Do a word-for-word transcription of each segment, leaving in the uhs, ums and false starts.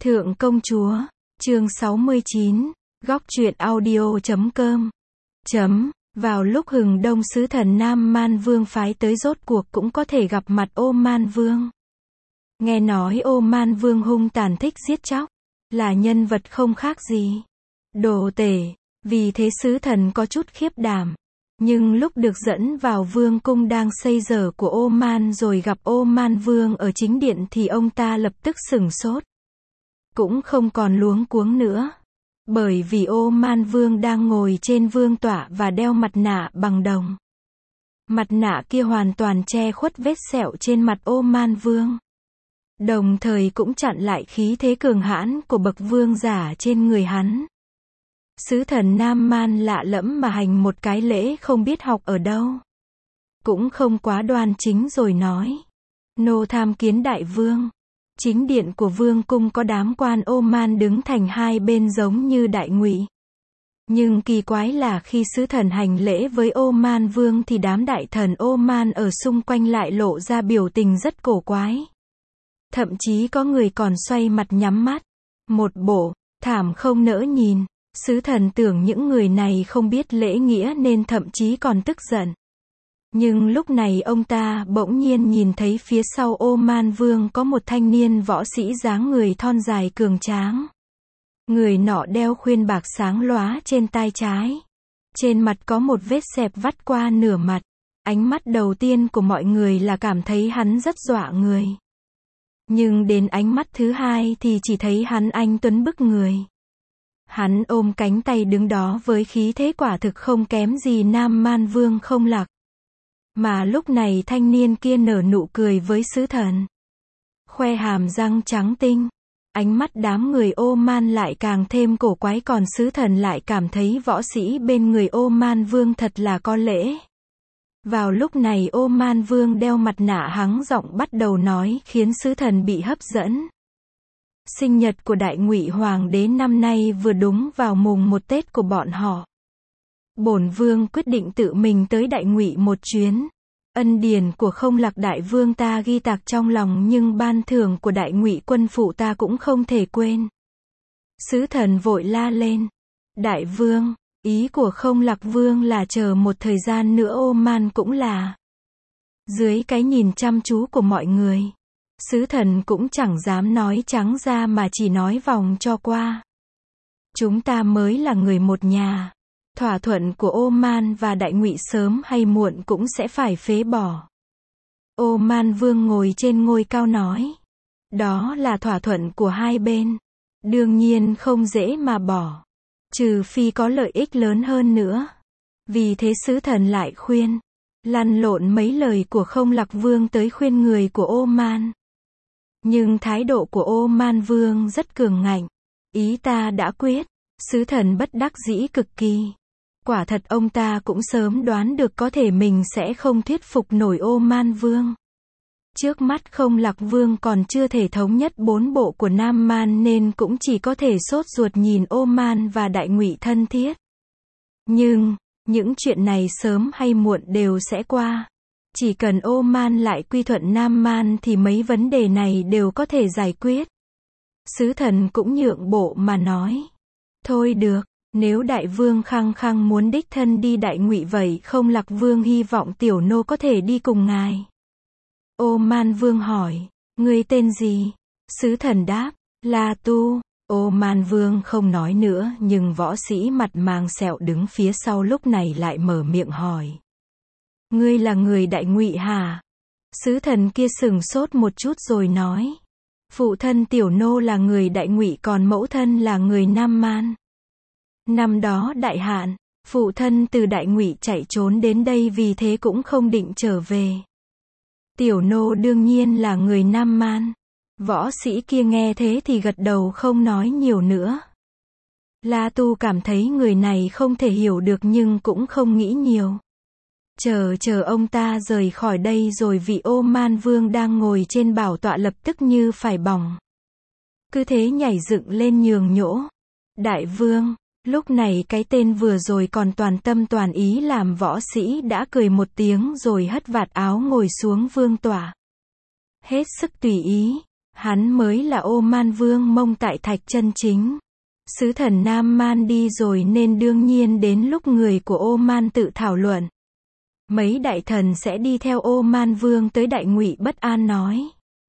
Thượng công chúa, chương sáu mươi chín, góc truyện audio chấm com. Chấm, vào lúc hừng đông sứ thần Nam Man Vương phái tới rốt cuộc cũng có thể gặp mặt Ô Man Vương. Nghe nói Ô Man Vương hung tàn thích giết chóc, là nhân vật không khác gì đồ tể, vì thế sứ thần có chút khiếp đảm. Nhưng lúc được dẫn vào vương cung đang xây dở của Ô Man rồi gặp Ô Man Vương ở chính điện thì ông ta lập tức sửng sốt. Cũng không còn luống cuống nữa. Bởi vì Ô Man Vương đang ngồi trên vương tọa và đeo mặt nạ bằng đồng. Mặt nạ kia hoàn toàn che khuất vết sẹo trên mặt Ô Man Vương. Đồng thời cũng chặn lại khí thế cường hãn của bậc vương giả trên người hắn. Sứ thần Nam Man lạ lẫm mà hành một cái lễ không biết học ở đâu. Cũng không quá đoan chính rồi nói. Nô tham kiến đại vương. Chính điện của vương cung có đám quan Ô Man đứng thành hai bên giống như đại ngụy. Nhưng kỳ quái là khi sứ thần hành lễ với Ô Man Vương thì đám đại thần Ô Man ở xung quanh lại lộ ra biểu tình rất cổ quái. Thậm chí có người còn xoay mặt nhắm mắt. Một bộ, thảm không nỡ nhìn. Sứ thần tưởng những người này không biết lễ nghĩa nên thậm chí còn tức giận. Nhưng lúc này ông ta bỗng nhiên nhìn thấy phía sau Ô Man Vương có một thanh niên võ sĩ dáng người thon dài cường tráng. Người nọ đeo khuyên bạc sáng lóa trên tai trái. Trên mặt có một vết xẹp vắt qua nửa mặt. Ánh mắt đầu tiên của mọi người là cảm thấy hắn rất dọa người. Nhưng đến ánh mắt thứ hai thì chỉ thấy hắn anh tuấn bức người. Hắn ôm cánh tay đứng đó với khí thế quả thực không kém gì Nam Man Vương không lạc. Mà lúc này thanh niên kia nở nụ cười với sứ thần. Khoe hàm răng trắng tinh. Ánh mắt đám người Ô Man lại càng thêm cổ quái, còn sứ thần lại cảm thấy võ sĩ bên người Ô Man Vương thật là có lễ. Vào lúc này Ô Man Vương đeo mặt nạ hắng giọng bắt đầu nói khiến sứ thần bị hấp dẫn. Sinh nhật của đại ngụy hoàng đế năm nay vừa đúng vào mùng một Tết của bọn họ. Bổn vương quyết định tự mình tới đại ngụy một chuyến. Ân điển của không lạc đại vương ta ghi tạc trong lòng, nhưng ban thưởng của đại ngụy quân phụ ta cũng không thể quên. Sứ thần vội la lên. Đại vương, ý của không lạc vương là chờ một thời gian nữa Ô Man cũng là. Dưới cái nhìn chăm chú của mọi người, sứ thần cũng chẳng dám nói trắng ra mà chỉ nói vòng cho qua. Chúng ta mới là người một nhà. Thỏa thuận của Ô Man và đại ngụy sớm hay muộn cũng sẽ phải phế bỏ. Ô Man Vương ngồi trên ngôi cao nói. Đó là thỏa thuận của hai bên. Đương nhiên không dễ mà bỏ. Trừ phi có lợi ích lớn hơn nữa. Vì thế sứ thần lại khuyên. Lăn lộn mấy lời của không lạc vương tới khuyên người của Ô Man. Nhưng thái độ của Ô Man Vương rất cường ngạnh. Ý ta đã quyết. Sứ thần bất đắc dĩ cực kỳ. Quả thật ông ta cũng sớm đoán được có thể mình sẽ không thuyết phục nổi Ô Man Vương. Trước mắt không lạc vương còn chưa thể thống nhất bốn bộ của Nam Man nên cũng chỉ có thể sốt ruột nhìn Ô Man và đại ngụy thân thiết. Nhưng, những chuyện này sớm hay muộn đều sẽ qua. Chỉ cần Ô Man lại quy thuận Nam Man thì mấy vấn đề này đều có thể giải quyết. Sứ thần cũng nhượng bộ mà nói. Thôi được. Nếu đại vương khăng khăng muốn đích thân đi đại ngụy vậy không lạc vương hy vọng tiểu nô có thể đi cùng ngài. Ô Man Vương hỏi, ngươi tên gì? Sứ thần đáp, La Tu. Ô Man Vương không nói nữa, nhưng võ sĩ mặt mang sẹo đứng phía sau lúc này lại mở miệng hỏi. Ngươi là người đại ngụy hả? Sứ thần kia sừng sốt một chút rồi nói. Phụ thân tiểu nô là người đại ngụy còn mẫu thân là người Nam Man. Năm đó đại hạn, phụ thân từ đại ngụy chạy trốn đến đây vì thế cũng không định trở về. Tiểu nô đương nhiên là người Nam Man. Võ sĩ kia nghe thế thì gật đầu không nói nhiều nữa. La Tu cảm thấy người này không thể hiểu được nhưng cũng không nghĩ nhiều. Chờ chờ ông ta rời khỏi đây rồi vị Ô Man Vương đang ngồi trên bảo tọa lập tức như phải bỏng. Cứ thế nhảy dựng lên nhường nhỗ. Đại vương. Lúc này cái tên vừa rồi còn toàn tâm toàn ý làm võ sĩ đã cười một tiếng rồi hất vạt áo ngồi xuống vương tọa. Hết sức tùy ý. Hắn mới là Ô Man Vương Mông Tại Thạch chân chính. Sứ thần Nam Man đi rồi nên đương nhiên đến lúc người của Ô Man tự thảo luận. Mấy đại thần sẽ đi theo Ô Man Vương tới Đại Ngụy bất an nói.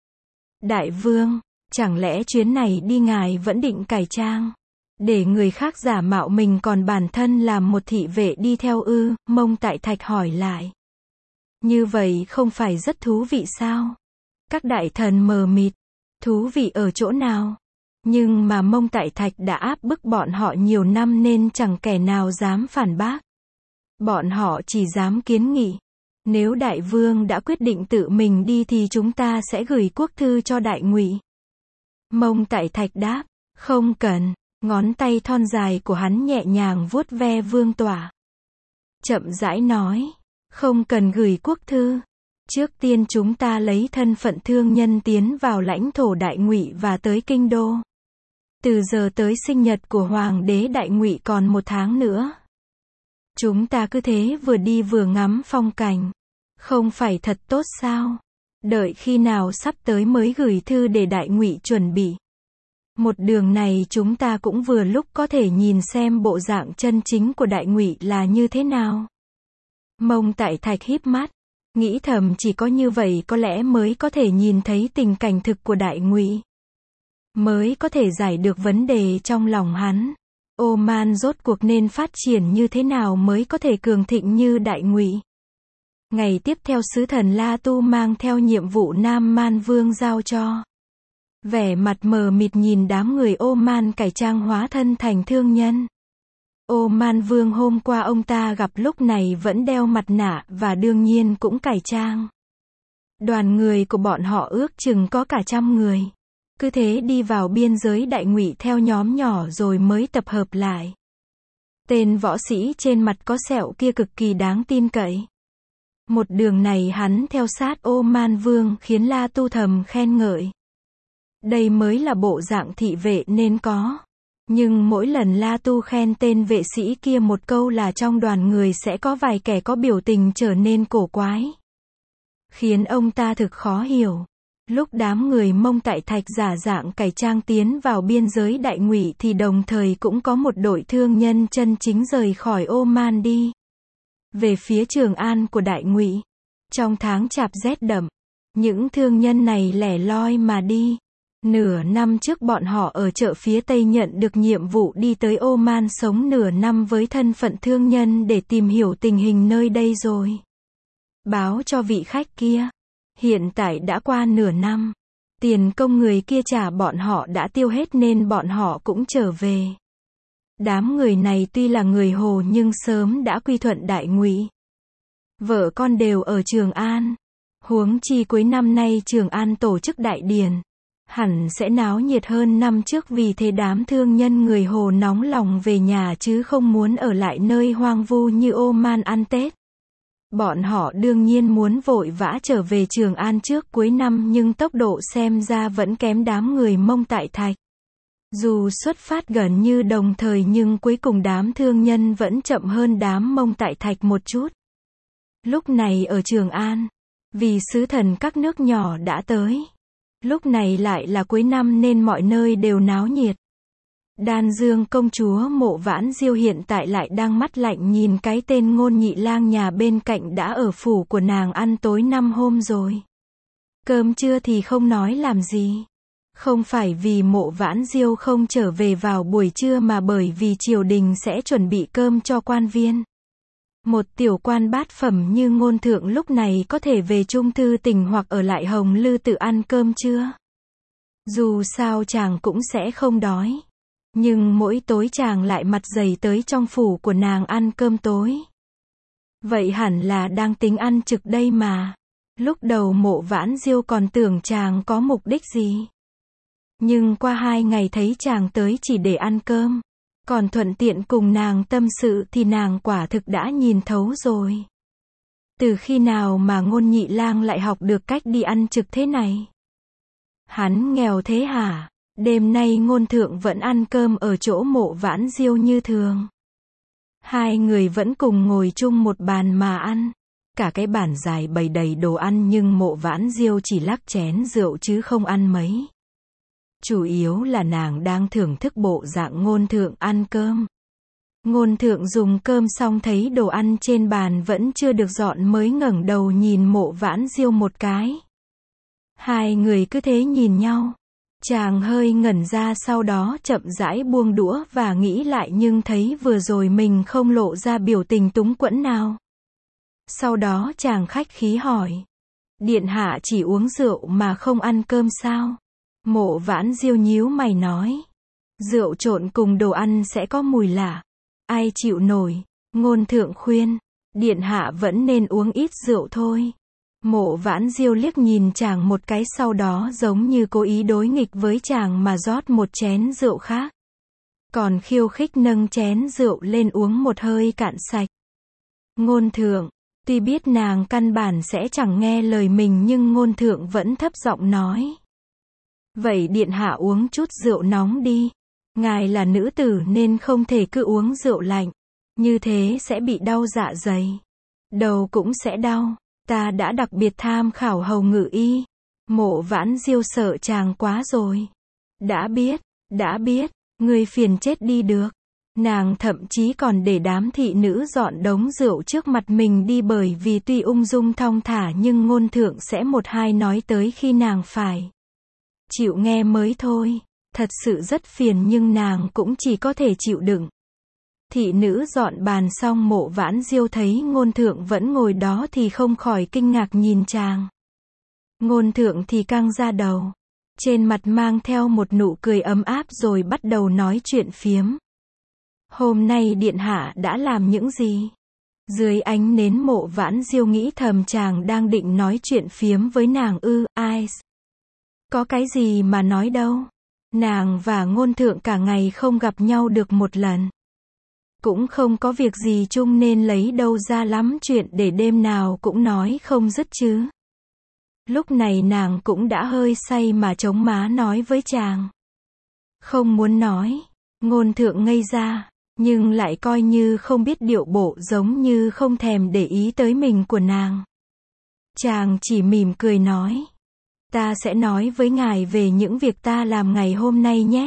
Đại vương, chẳng lẽ chuyến này đi ngài vẫn định cải trang, để người khác giả mạo mình còn bản thân làm một thị vệ đi theo ư? Mông Tại Thạch hỏi lại. Như vậy không phải rất thú vị sao? Các đại thần mờ mịt. Thú vị ở chỗ nào? Nhưng mà Mông Tại Thạch đã áp bức bọn họ nhiều năm nên chẳng kẻ nào dám phản bác. Bọn họ chỉ dám kiến nghị. Nếu đại vương đã quyết định tự mình đi thì chúng ta sẽ gửi quốc thư cho Đại Ngụy. Mông Tại Thạch đáp, không cần. Ngón tay thon dài của hắn nhẹ nhàng vuốt ve vương tỏa. Chậm rãi nói, không cần gửi quốc thư. Trước tiên chúng ta lấy thân phận thương nhân tiến vào lãnh thổ Đại Ngụy và tới kinh đô. Từ giờ tới sinh nhật của Hoàng đế Đại Ngụy còn một tháng nữa. Chúng ta cứ thế vừa đi vừa ngắm phong cảnh. Không phải thật tốt sao? Đợi khi nào sắp tới mới gửi thư để Đại Ngụy chuẩn bị. Một đường này chúng ta cũng vừa lúc có thể nhìn xem bộ dạng chân chính của Đại Ngụy là như thế nào. Mông Tại Thạch híp mắt, nghĩ thầm chỉ có như vậy có lẽ mới có thể nhìn thấy tình cảnh thực của Đại Ngụy. Mới có thể giải được vấn đề trong lòng hắn. Ô Man rốt cuộc nên phát triển như thế nào mới có thể cường thịnh như Đại Ngụy. Ngày tiếp theo sứ thần La Tu mang theo nhiệm vụ Nam Man Vương giao cho. Vẻ mặt mờ mịt nhìn đám người Ô Man cải trang hóa thân thành thương nhân. Ô Man Vương hôm qua ông ta gặp lúc này vẫn đeo mặt nạ và đương nhiên cũng cải trang. Đoàn người của bọn họ ước chừng có cả trăm người. Cứ thế đi vào biên giới Đại Ngụy theo nhóm nhỏ rồi mới tập hợp lại. Tên võ sĩ trên mặt có sẹo kia cực kỳ đáng tin cậy. Một đường này hắn theo sát Ô Man Vương khiến La Tu thầm khen ngợi. Đây mới là bộ dạng thị vệ nên có. Nhưng mỗi lần La Tu khen tên vệ sĩ kia một câu là trong đoàn người sẽ có vài kẻ có biểu tình trở nên cổ quái. Khiến ông ta thực khó hiểu. Lúc đám người Mông Tại Thạch giả dạng cải trang tiến vào biên giới Đại Ngụy thì đồng thời cũng có một đội thương nhân chân chính rời khỏi Ô Man đi. Về phía Trường An của Đại Ngụy. Trong tháng chạp rét đậm, những thương nhân này lẻ loi mà đi. Nửa năm trước bọn họ ở chợ phía Tây nhận được nhiệm vụ đi tới Ô Man sống nửa năm với thân phận thương nhân để tìm hiểu tình hình nơi đây rồi. Báo cho vị khách kia. Hiện tại đã qua nửa năm. Tiền công người kia trả bọn họ đã tiêu hết nên bọn họ cũng trở về. Đám người này tuy là người Hồ nhưng sớm đã quy thuận Đại Ngụy. Vợ con đều ở Trường An. Huống chi cuối năm nay Trường An tổ chức đại điển. Hẳn sẽ náo nhiệt hơn năm trước vì thế đám thương nhân người Hồ nóng lòng về nhà chứ không muốn ở lại nơi hoang vu như Ô Man ăn Tết. Bọn họ đương nhiên muốn vội vã trở về Trường An trước cuối năm nhưng tốc độ xem ra vẫn kém đám người Mông Tại Thạch. Dù xuất phát gần như đồng thời nhưng cuối cùng đám thương nhân vẫn chậm hơn đám Mông Tại Thạch một chút. Lúc này ở Trường An, vì sứ thần các nước nhỏ đã tới. Lúc này lại là cuối năm nên mọi nơi đều náo nhiệt. Đan Dương công chúa Mộ Vãn Diêu hiện tại lại đang mắt lạnh nhìn cái tên Ngôn Nhị Lang nhà bên cạnh đã ở phủ của nàng ăn tối năm hôm rồi. Cơm trưa thì không nói làm gì. Không phải vì Mộ Vãn Diêu không trở về vào buổi trưa mà bởi vì triều đình sẽ chuẩn bị cơm cho quan viên. Một tiểu quan bát phẩm như Ngôn Thượng lúc này có thể về Trung Thư Tỉnh hoặc ở lại Hồng Lư tự ăn cơm trưa. Dù sao chàng cũng sẽ không đói. Nhưng mỗi tối chàng lại mặt dày tới trong phủ của nàng ăn cơm tối. Vậy hẳn là đang tính ăn trực đây mà. Lúc đầu Mộ Vãn Diêu còn tưởng chàng có mục đích gì. Nhưng qua hai ngày thấy chàng tới chỉ để ăn cơm. Còn thuận tiện cùng nàng tâm sự thì nàng quả thực đã nhìn thấu rồi. Từ khi nào mà Ngôn Nhị Lang lại học được cách đi ăn trực thế này? Hắn nghèo thế hả? Đêm nay Ngôn Thượng vẫn ăn cơm ở chỗ Mộ Vãn Diêu như thường. Hai người vẫn cùng ngồi chung một bàn mà ăn. Cả cái bàn dài bày đầy đồ ăn nhưng Mộ Vãn Diêu chỉ lắc chén rượu chứ không ăn mấy. Chủ yếu là nàng đang thưởng thức bộ dạng ngôn thượng ăn cơm. Ngôn thượng dùng cơm xong thấy đồ ăn trên bàn vẫn chưa được dọn mới ngẩng đầu nhìn Mộ Vãn Diêu một cái. Hai người cứ thế nhìn nhau. Chàng hơi ngẩn ra sau đó chậm rãi buông đũa và nghĩ lại nhưng thấy vừa rồi mình không lộ ra biểu tình túng quẫn nào. Sau đó chàng khách khí hỏi. Điện hạ chỉ uống rượu mà không ăn cơm sao? Mộ Vãn Diêu nhíu mày nói. Rượu trộn cùng đồ ăn sẽ có mùi lạ. Ai chịu nổi? Ngôn thượng khuyên. Điện hạ vẫn nên uống ít rượu thôi. Mộ Vãn Diêu liếc nhìn chàng một cái sau đó giống như cố ý đối nghịch với chàng mà rót một chén rượu khác. Còn khiêu khích nâng chén rượu lên uống một hơi cạn sạch. Ngôn thượng, tuy biết nàng căn bản sẽ chẳng nghe lời mình nhưng ngôn thượng vẫn thấp giọng nói. Vậy điện hạ uống chút rượu nóng đi. Ngài là nữ tử nên không thể cứ uống rượu lạnh. Như thế sẽ bị đau dạ dày. Đầu cũng sẽ đau. Ta đã đặc biệt tham khảo hầu ngự y. Mộ Vãn Diêu sợ chàng quá rồi. Đã biết, đã biết, người phiền chết đi được. Nàng thậm chí còn để đám thị nữ dọn đống rượu trước mặt mình đi bởi vì tuy ung dung thong thả nhưng ngôn thượng sẽ một hai nói tới khi nàng phải chịu nghe mới thôi. Thật sự rất phiền nhưng nàng cũng chỉ có thể chịu đựng. Thị nữ dọn bàn xong Mộ Vãn Diêu thấy ngôn thượng vẫn ngồi đó thì không khỏi kinh ngạc nhìn chàng. Ngôn thượng thì căng ra đầu. Trên mặt mang theo một nụ cười ấm áp rồi bắt đầu nói chuyện phiếm. Hôm nay điện hạ đã làm những gì? Dưới ánh nến Mộ Vãn Diêu nghĩ thầm chàng đang định nói chuyện phiếm với nàng ư, ai? Có cái gì mà nói đâu. Nàng và ngôn thượng cả ngày không gặp nhau được một lần. Cũng không có việc gì chung nên lấy đâu ra lắm chuyện để đêm nào cũng nói không dứt chứ. Lúc này nàng cũng đã hơi say mà chống má nói với chàng. Không muốn nói. Ngôn thượng ngây ra, nhưng lại coi như không biết điệu bộ giống như không thèm để ý tới mình của nàng. Chàng chỉ mỉm cười nói. Ta sẽ nói với ngài về những việc ta làm ngày hôm nay nhé.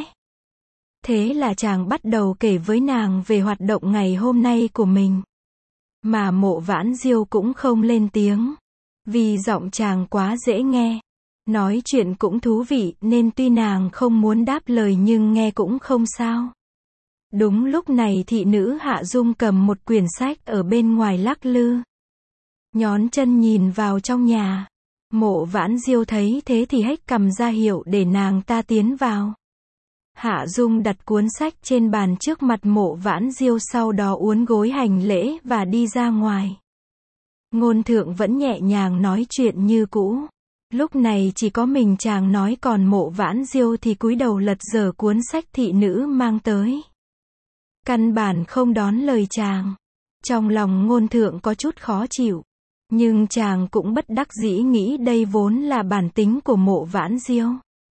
Thế là chàng bắt đầu kể với nàng về hoạt động ngày hôm nay của mình. Mà Mộ Vãn Diêu cũng không lên tiếng. Vì giọng chàng quá dễ nghe. Nói chuyện cũng thú vị nên tuy nàng không muốn đáp lời nhưng nghe cũng không sao. Đúng lúc này thị nữ Hạ Dung cầm một quyển sách ở bên ngoài lắc lư. Nhón chân nhìn vào trong nhà. Mộ Vãn Diêu thấy thế thì hếch cầm ra hiệu để nàng ta tiến vào. Hạ Dung đặt cuốn sách trên bàn trước mặt Mộ Vãn Diêu sau đó uốn gối hành lễ và đi ra ngoài. Ngôn thượng vẫn nhẹ nhàng nói chuyện như cũ. Lúc này chỉ có mình chàng nói còn Mộ Vãn Diêu thì cúi đầu lật dở cuốn sách thị nữ mang tới. Căn bản không đón lời chàng. Trong lòng ngôn thượng có chút khó chịu. Nhưng chàng cũng bất đắc dĩ nghĩ đây vốn là bản tính của Mộ Vãn Diêu.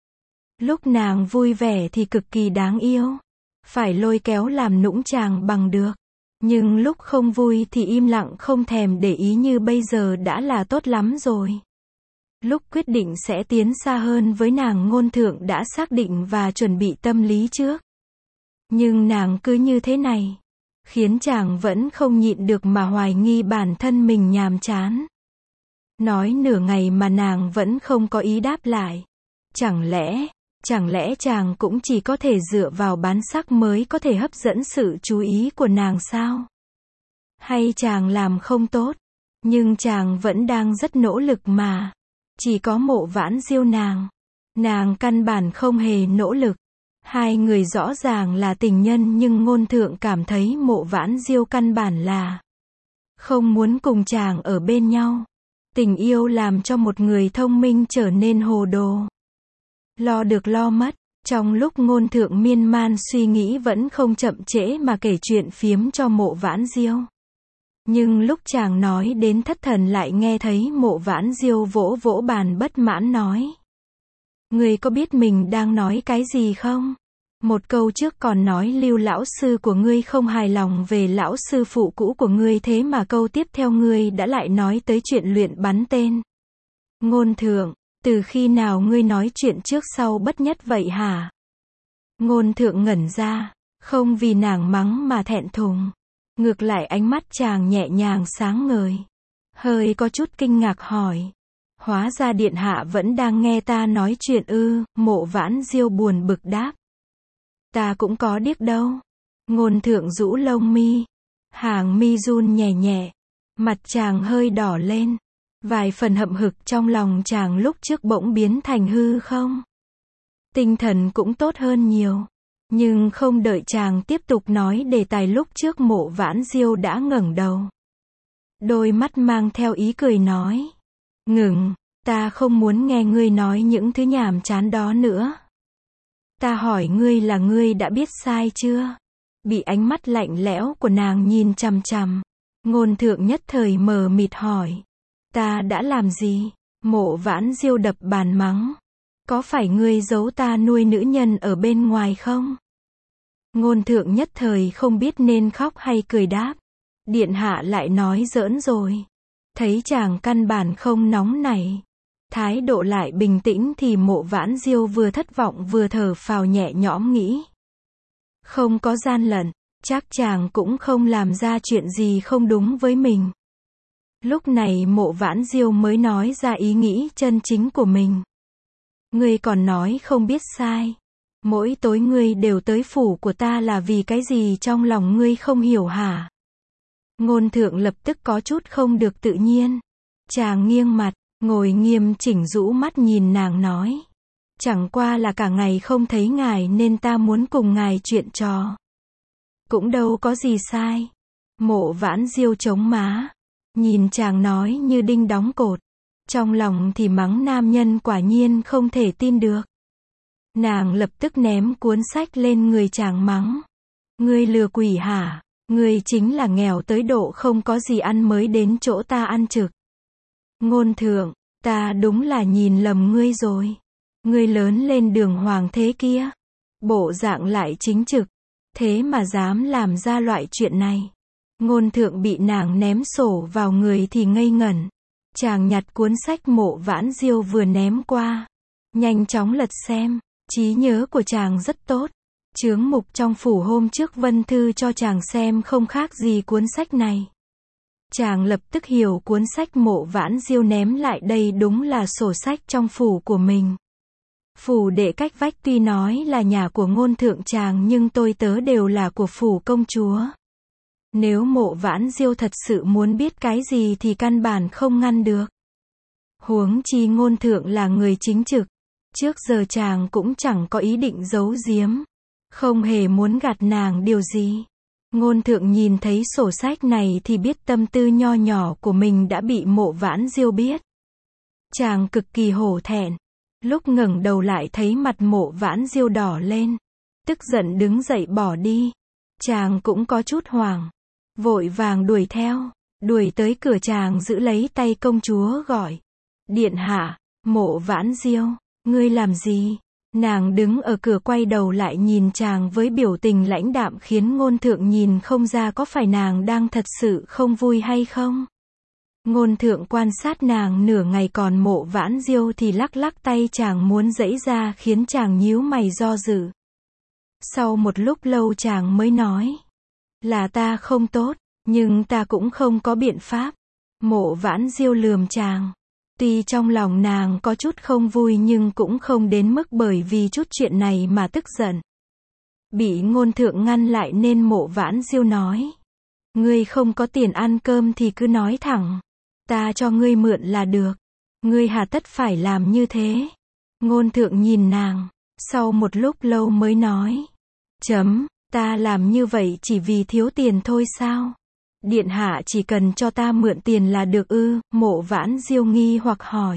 Lúc nàng vui vẻ thì cực kỳ đáng yêu. Phải lôi kéo làm nũng chàng bằng được. Nhưng lúc không vui thì im lặng không thèm để ý như bây giờ đã là tốt lắm rồi. Lúc quyết định sẽ tiến xa hơn với nàng ngôn thượng đã xác định và chuẩn bị tâm lý trước. Nhưng nàng cứ như thế này. Khiến chàng vẫn không nhịn được mà hoài nghi bản thân mình nhàm chán. Nói nửa ngày mà nàng vẫn không có ý đáp lại. Chẳng lẽ, chẳng lẽ chàng cũng chỉ có thể dựa vào bán sắc mới có thể hấp dẫn sự chú ý của nàng sao? Hay chàng làm không tốt? Nhưng chàng vẫn đang rất nỗ lực mà. Chỉ có Mộ Vãn Diêu nàng. Nàng căn bản không hề nỗ lực. Hai người rõ ràng là tình nhân nhưng ngôn thượng cảm thấy Mộ Vãn Diêu căn bản là không muốn cùng chàng ở bên nhau. Tình yêu làm cho một người thông minh trở nên hồ đồ. Lo được lo mất. Trong lúc ngôn thượng miên man suy nghĩ vẫn không chậm trễ mà kể chuyện phiếm cho Mộ Vãn Diêu. Nhưng lúc chàng nói đến thất thần lại nghe thấy Mộ Vãn Diêu vỗ vỗ bàn bất mãn nói. Ngươi có biết mình đang nói cái gì không? Một câu trước còn nói Lưu lão sư của ngươi không hài lòng về lão sư phụ cũ của ngươi thế mà câu tiếp theo ngươi đã lại nói tới chuyện luyện bắn tên. Ngôn thượng, Từ khi nào ngươi nói chuyện trước sau bất nhất vậy hả? Ngôn thượng ngẩn ra, không vì nàng mắng mà thẹn thùng. Ngược lại ánh mắt chàng nhẹ nhàng sáng ngời. Hơi có chút kinh ngạc hỏi. Hóa ra điện hạ vẫn đang nghe ta nói chuyện ư, Mộ Vãn Diêu buồn bực đáp. Ta cũng có điếc đâu. Ngôn thượng rũ lông mi. Hàng mi run nhẹ nhẹ. Mặt chàng hơi đỏ lên. Vài phần hậm hực trong lòng chàng lúc trước bỗng biến thành hư không. Tinh thần cũng tốt hơn nhiều. Nhưng không đợi chàng tiếp tục nói đề tài lúc trước Mộ Vãn Diêu đã ngẩng đầu. Đôi mắt mang theo ý cười nói. Ngừng, ta không muốn nghe ngươi nói những thứ nhàm chán đó nữa. Ta hỏi ngươi là ngươi đã biết sai chưa? Bị ánh mắt lạnh lẽo của nàng nhìn chằm chằm. Ngôn thượng nhất thời mờ mịt hỏi. Ta đã làm gì? Mộ Vãn Diêu đập bàn mắng. Có phải ngươi giấu ta nuôi nữ nhân ở bên ngoài không? Ngôn thượng nhất thời không biết nên khóc hay cười đáp. Điện hạ lại nói giỡn rồi. Thấy chàng căn bản không nóng nảy. Thái độ lại bình tĩnh thì Mộ Vãn Diêu vừa thất vọng vừa thở phào nhẹ nhõm nghĩ. Không có gian lận, chắc chàng cũng không làm ra chuyện gì không đúng với mình. Lúc này Mộ Vãn Diêu mới nói ra ý nghĩ chân chính của mình. Ngươi còn nói không biết sai. Mỗi tối ngươi đều tới phủ của ta là vì cái gì trong lòng ngươi không hiểu hả? Ngôn thượng lập tức có chút không được tự nhiên. Chàng nghiêng mặt, ngồi nghiêm chỉnh rũ mắt nhìn nàng nói. Chẳng qua là cả ngày không thấy ngài nên ta muốn cùng ngài chuyện trò. Cũng đâu có gì sai. Mộ Vãn Diêu chống má. Nhìn chàng nói như đinh đóng cột. Trong lòng thì mắng nam nhân quả nhiên không thể tin được. Nàng lập tức ném cuốn sách lên người chàng mắng. Ngươi lừa quỷ hả? Ngươi chính là nghèo tới độ không có gì ăn mới đến chỗ ta ăn trực. Ngôn thượng, ta đúng là nhìn lầm ngươi rồi. Ngươi lớn lên đường hoàng thế kia. Bộ dạng lại chính trực. Thế mà dám làm ra loại chuyện này. Ngôn thượng bị nàng ném sổ vào người thì ngây ngẩn. Chàng nhặt cuốn sách Mộ Vãn Diêu vừa ném qua. Nhanh chóng lật xem. Trí nhớ của chàng rất tốt. Chướng mục trong phủ hôm trước Vân Thư cho chàng xem không khác gì cuốn sách này. Chàng lập tức hiểu cuốn sách Mộ Vãn Diêu ném lại đây đúng là sổ sách trong phủ của mình. Phủ đệ cách vách tuy nói là nhà của ngôn thượng chàng nhưng tôi tớ đều là của phủ công chúa. Nếu Mộ Vãn Diêu thật sự muốn biết cái gì thì căn bản không ngăn được. Huống chi ngôn thượng là người chính trực. Trước giờ chàng cũng chẳng có ý định giấu giếm. Không hề muốn gạt nàng điều gì. Ngôn thượng nhìn thấy sổ sách này thì biết tâm tư nho nhỏ của mình đã bị Mộ Vãn Diêu biết. Chàng cực kỳ hổ thẹn. Lúc ngẩng đầu lại thấy mặt Mộ Vãn Diêu đỏ lên. Tức giận đứng dậy bỏ đi. Chàng cũng có chút hoảng. Vội vàng đuổi theo. Đuổi tới cửa chàng giữ lấy tay công chúa gọi. Điện hạ, Mộ Vãn Diêu, ngươi làm gì? Nàng đứng ở cửa quay đầu lại nhìn chàng với biểu tình lãnh đạm khiến ngôn thượng nhìn không ra có phải nàng đang thật sự không vui hay không. Ngôn thượng quan sát nàng nửa ngày còn Mộ Vãn Diêu thì lắc lắc tay chàng muốn giãy ra khiến chàng nhíu mày do dự. Sau một lúc lâu chàng mới nói. Là ta không tốt, nhưng ta cũng không có biện pháp. Mộ Vãn Diêu lườm chàng. Tuy trong lòng nàng có chút không vui nhưng cũng không đến mức bởi vì chút chuyện này mà tức giận. Bị ngôn thượng ngăn lại nên Mộ Vãn Diêu nói. Ngươi không có tiền ăn cơm thì cứ nói thẳng. Ta cho ngươi mượn là được. Ngươi hà tất phải làm như thế. Ngôn thượng nhìn nàng. Sau một lúc lâu mới nói. Chấm, ta làm như vậy chỉ vì thiếu tiền thôi sao? Điện hạ chỉ cần cho ta mượn tiền là được ư? Mộ Vãn Diêu nghi hoặc hỏi.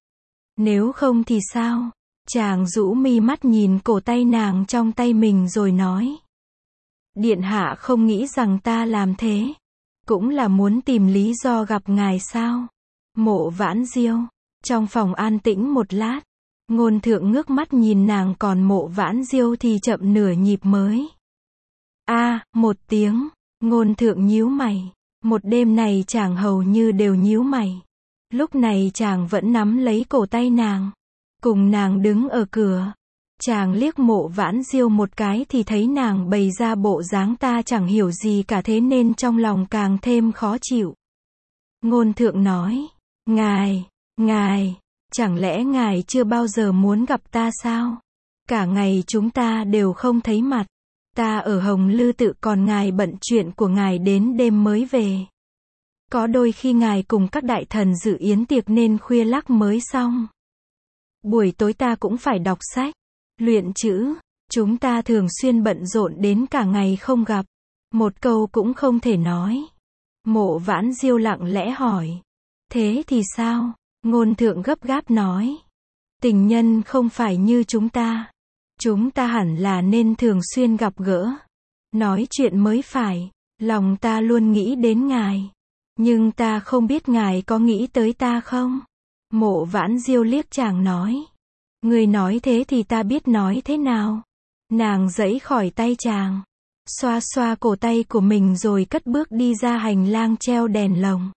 Nếu không thì sao? Chàng rũ mi mắt nhìn cổ tay nàng trong tay mình rồi nói. Điện hạ không nghĩ rằng ta làm thế. Cũng là muốn tìm lý do gặp ngài sao? Mộ Vãn Diêu. Trong phòng an tĩnh một lát. Ngôn thượng ngước mắt nhìn nàng còn Mộ Vãn Diêu thì chậm nửa nhịp mới. A, à, một tiếng. Ngôn thượng nhíu mày. Một đêm này chàng hầu như đều nhíu mày. Lúc này chàng vẫn nắm lấy cổ tay nàng, cùng nàng đứng ở cửa. Chàng liếc Mộ Vãn Diêu một cái thì thấy nàng bày ra bộ dáng ta chẳng hiểu gì cả, thế nên trong lòng càng thêm khó chịu. Ngôn Thượng nói, ngài, ngài, chẳng lẽ ngài chưa bao giờ muốn gặp ta sao? Cả ngày chúng ta đều không thấy mặt. Ta ở Hồng Lư Tự còn ngài bận chuyện của ngài đến đêm mới về. Có đôi khi ngài cùng các đại thần dự yến tiệc nên khuya lắc mới xong. Buổi tối ta cũng phải đọc sách, luyện chữ. Chúng ta thường xuyên bận rộn đến cả ngày không gặp. Một câu cũng không thể nói. Mộ Vãn Diêu lặng lẽ hỏi. Thế thì sao? Ngôn Thượng gấp gáp nói. Tình nhân không phải như chúng ta. Chúng ta hẳn là nên thường xuyên gặp gỡ, nói chuyện mới phải. Lòng ta luôn nghĩ đến ngài. Nhưng ta không biết ngài có nghĩ tới ta không? Mộ Vãn Diêu liếc chàng nói. Người nói thế thì ta biết nói thế nào? Nàng giãy khỏi tay chàng, xoa xoa cổ tay của mình rồi cất bước đi ra hành lang treo đèn lồng.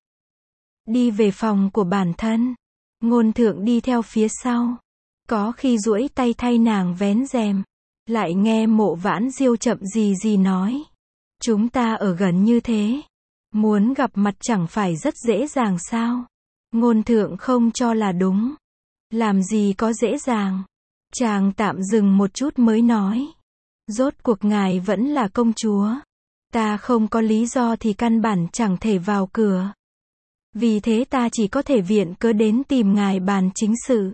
Đi về phòng của bản thân. Ngôn Thượng đi theo phía sau. Có khi duỗi tay thay nàng vén rèm. Lại nghe Mộ Vãn Diêu chậm gì gì nói. Chúng ta ở gần như thế. Muốn gặp mặt chẳng phải rất dễ dàng sao? Ngôn Thượng không cho là đúng. Làm gì có dễ dàng. Chàng tạm dừng một chút mới nói. Rốt cuộc ngài vẫn là công chúa. Ta không có lý do thì căn bản chẳng thể vào cửa. Vì thế ta chỉ có thể viện cớ đến tìm ngài bàn chính sự.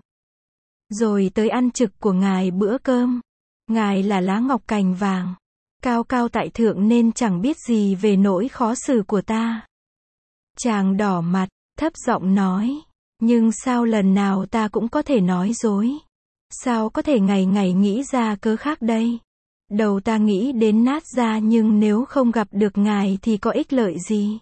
Rồi tới ăn trực của ngài bữa cơm. Ngài là lá ngọc cành vàng, cao cao tại thượng nên chẳng biết gì về nỗi khó xử của ta. Chàng đỏ mặt, thấp giọng nói. Nhưng sao lần nào ta cũng có thể nói dối? Sao có thể ngày ngày nghĩ ra cớ khác đây? Đầu ta nghĩ đến nát ra, nhưng nếu không gặp được ngài thì có ích lợi gì?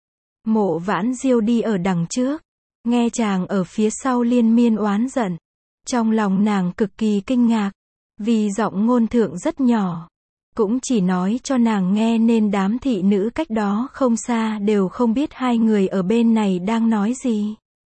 Mộ Vãn Diêu đi ở đằng trước, nghe chàng ở phía sau liên miên oán giận. Trong lòng nàng cực kỳ kinh ngạc, vì giọng Ngôn Thượng rất nhỏ, cũng chỉ nói cho nàng nghe nên đám thị nữ cách đó không xa đều không biết hai người ở bên này đang nói gì.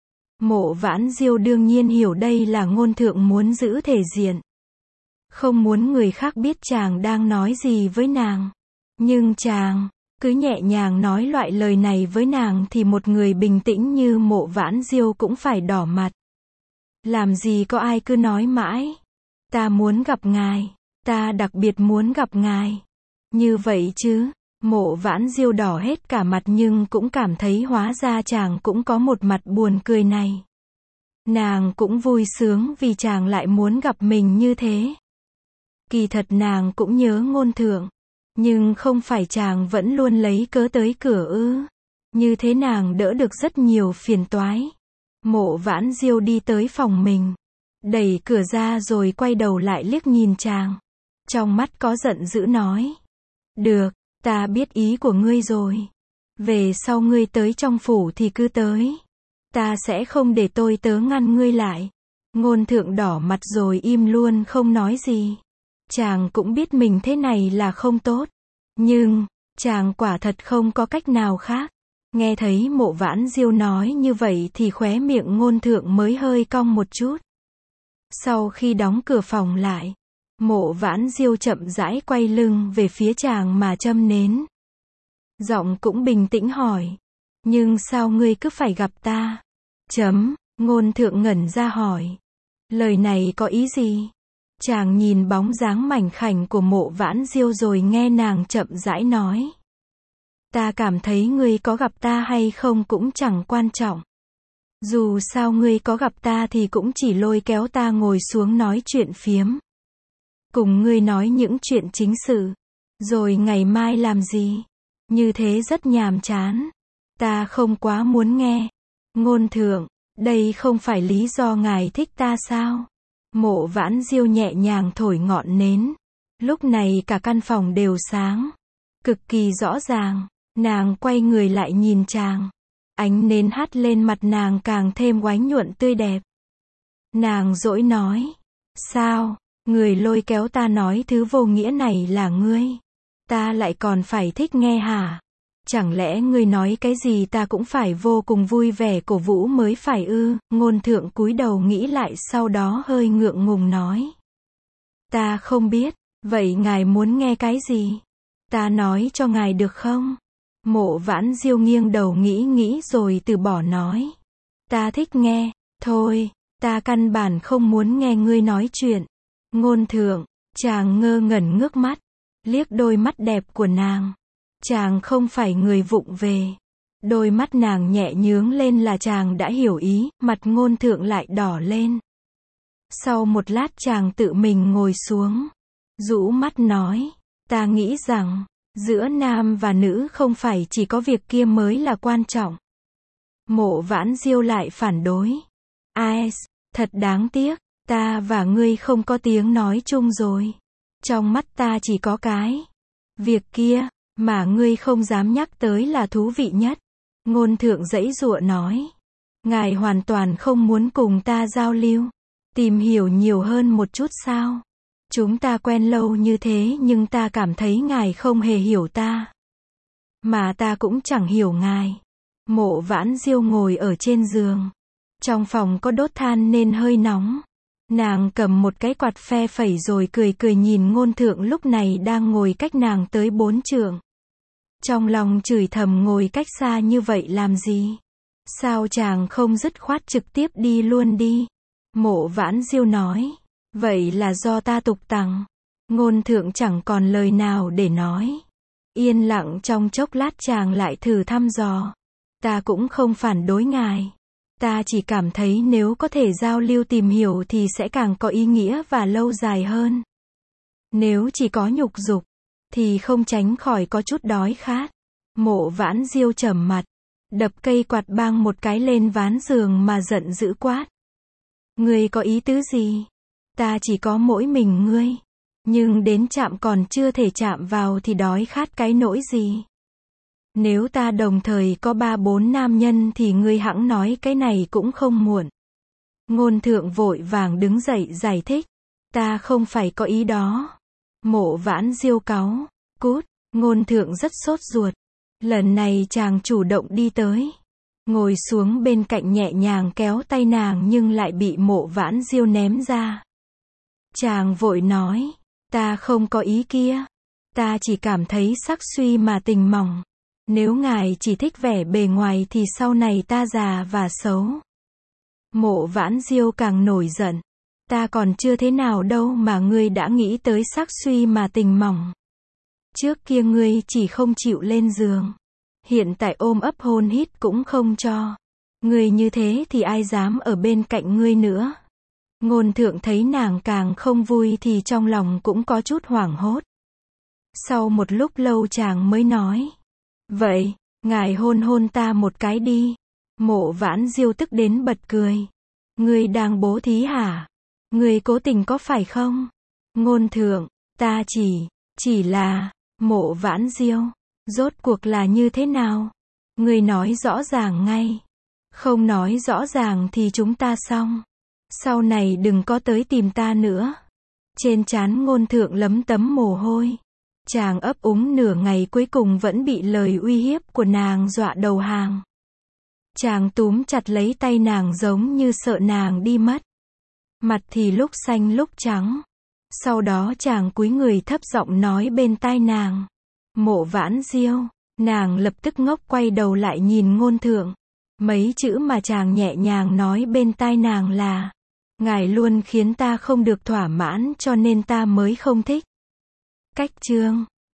Mộ Vãn Diêu đương nhiên hiểu đây là Ngôn Thượng muốn giữ thể diện, không muốn người khác biết chàng đang nói gì với nàng. Nhưng chàng cứ nhẹ nhàng nói loại lời này với nàng thì một người bình tĩnh như Mộ Vãn Diêu cũng phải đỏ mặt. Làm gì có ai cứ nói mãi. Ta muốn gặp ngài. Ta đặc biệt muốn gặp ngài. Như vậy chứ. Mộ Vãn Diêu đỏ hết cả mặt nhưng cũng cảm thấy hóa ra chàng cũng có một mặt buồn cười này. Nàng cũng vui sướng vì chàng lại muốn gặp mình như thế. Kỳ thật nàng cũng nhớ Ngôn Thượng. Nhưng không phải chàng vẫn luôn lấy cớ tới cửa ư? Như thế nàng đỡ được rất nhiều phiền toái. Mộ Vãn Diêu đi tới phòng mình, đẩy cửa ra rồi quay đầu lại liếc nhìn chàng. Trong mắt có giận dữ nói. Được, ta biết ý của ngươi rồi. Về sau ngươi tới trong phủ thì cứ tới. Ta sẽ không để tôi tớ ngăn ngươi lại. Ngôn Thượng đỏ mặt rồi im luôn không nói gì. Chàng cũng biết mình thế này là không tốt. Nhưng, chàng quả thật không có cách nào khác. Nghe thấy Mộ Vãn Diêu nói như vậy thì khóe miệng Ngôn Thượng mới hơi cong một chút. Sau khi đóng cửa phòng lại, Mộ Vãn Diêu chậm rãi quay lưng về phía chàng mà châm nến. Giọng cũng bình tĩnh hỏi. Nhưng sao ngươi cứ phải gặp ta? Chấm, Ngôn Thượng ngẩn ra hỏi. Lời này có ý gì? Chàng nhìn bóng dáng mảnh khảnh của Mộ Vãn Diêu rồi nghe nàng chậm rãi nói. Ta cảm thấy ngươi có gặp ta hay không cũng chẳng quan trọng. Dù sao ngươi có gặp ta thì cũng chỉ lôi kéo ta ngồi xuống nói chuyện phiếm. Cùng ngươi nói những chuyện chính sự. Rồi ngày mai làm gì? Như thế rất nhàm chán. Ta không quá muốn nghe. Ngôn Thượng, đây không phải lý do ngài thích ta sao? Mộ Vãn Diêu nhẹ nhàng thổi ngọn nến. Lúc này cả căn phòng đều sáng. Cực kỳ rõ ràng. Nàng quay người lại nhìn chàng. Ánh nến hắt lên mặt nàng càng thêm oánh nhuận tươi đẹp. Nàng dỗi nói. Sao, người lôi kéo ta nói thứ vô nghĩa này là ngươi? Ta lại còn phải thích nghe hả? Chẳng lẽ ngươi nói cái gì ta cũng phải vô cùng vui vẻ cổ vũ mới phải ư? Ngôn thượng cúi đầu nghĩ lại sau đó hơi ngượng ngùng nói. Ta không biết, vậy ngài muốn nghe cái gì? Ta nói cho ngài được không? Mộ Vãn Diêu nghiêng đầu nghĩ nghĩ rồi từ bỏ nói. Ta thích nghe, thôi, ta căn bản không muốn nghe ngươi nói chuyện. Ngôn thượng, chàng ngơ ngẩn ngước mắt, liếc đôi mắt đẹp của nàng. Chàng không phải người vụng về. Đôi mắt nàng nhẹ nhướng lên là chàng đã hiểu ý, mặt ngôn thượng lại đỏ lên. Sau một lát chàng tự mình ngồi xuống, rũ mắt nói, ta nghĩ rằng, giữa nam và nữ không phải chỉ có việc kia mới là quan trọng. Mộ Vãn Diêu lại phản đối. Ai, thật đáng tiếc, ta và ngươi không có tiếng nói chung rồi. Trong mắt ta chỉ có cái việc kia, mà ngươi không dám nhắc tới là thú vị nhất. Ngôn thượng giãy giụa nói. Ngài hoàn toàn không muốn cùng ta giao lưu, tìm hiểu nhiều hơn một chút sao? Chúng ta quen lâu như thế nhưng ta cảm thấy ngài không hề hiểu ta. Mà ta cũng chẳng hiểu ngài. Mộ Vãn Diêu ngồi ở trên giường. Trong phòng có đốt than nên hơi nóng. Nàng cầm một cái quạt phe phẩy rồi cười cười nhìn ngôn thượng lúc này đang ngồi cách nàng tới bốn trượng. Trong lòng chửi thầm ngồi cách xa như vậy làm gì? Sao chàng không dứt khoát trực tiếp đi luôn đi? Mộ Vãn Diêu nói. Vậy là do ta tục tằng. Ngôn thượng chẳng còn lời nào để nói. Yên lặng trong chốc lát chàng lại thử thăm dò. Ta cũng không phản đối ngài. Ta chỉ cảm thấy nếu có thể giao lưu tìm hiểu thì sẽ càng có ý nghĩa và lâu dài hơn. Nếu chỉ có nhục dục, thì không tránh khỏi có chút đói khát. Mộ Vãn Diêu trầm mặt, đập cây quạt bang một cái lên ván giường mà giận dữ quát. Ngươi có ý tứ gì? Ta chỉ có mỗi mình ngươi. Nhưng đến chạm còn chưa thể chạm vào thì đói khát cái nỗi gì? Nếu ta đồng thời có ba bốn nam nhân thì ngươi hẵng nói cái này cũng không muộn. Ngôn thượng vội vàng đứng dậy giải thích. Ta không phải có ý đó. Mộ Vãn Diêu cáu. Cút. Ngôn thượng rất sốt ruột. Lần này chàng chủ động đi tới. Ngồi xuống bên cạnh nhẹ nhàng kéo tay nàng nhưng lại bị Mộ Vãn Diêu ném ra. Chàng vội nói. Ta không có ý kia. Ta chỉ cảm thấy sắc suy mà tình mỏng. Nếu ngài chỉ thích vẻ bề ngoài thì sau này ta già và xấu. Mộ Vãn Diêu càng nổi giận. Ta còn chưa thế nào đâu mà ngươi đã nghĩ tới sắc suy mà tình mỏng. Trước kia ngươi chỉ không chịu lên giường. Hiện tại ôm ấp hôn hít cũng không cho. Ngươi như thế thì ai dám ở bên cạnh ngươi nữa. Ngôn thượng thấy nàng càng không vui thì trong lòng cũng có chút hoảng hốt. Sau một lúc lâu chàng mới nói. Vậy, ngài hôn hôn ta một cái đi. Mộ Vãn Diêu tức đến bật cười. Ngươi đang bố thí hả? Ngươi cố tình có phải không? Ngôn thượng, ta chỉ, chỉ là, Mộ Vãn Diêu, rốt cuộc là như thế nào? Ngươi nói rõ ràng ngay. Không nói rõ ràng thì chúng ta xong. Sau này đừng có tới tìm ta nữa. Trên trán ngôn thượng lấm tấm mồ hôi. Chàng ấp úng nửa ngày cuối cùng vẫn bị lời uy hiếp của nàng dọa đầu hàng. Chàng túm chặt lấy tay nàng giống như sợ nàng đi mất. Mặt thì lúc xanh lúc trắng. Sau đó chàng cúi người thấp giọng nói bên tai nàng. Mộ Vãn Diêu. Nàng lập tức ngốc quay đầu lại nhìn ngôn thượng. Mấy chữ mà chàng nhẹ nhàng nói bên tai nàng là. Ngài luôn khiến ta không được thỏa mãn cho nên ta mới không thích. Cách chương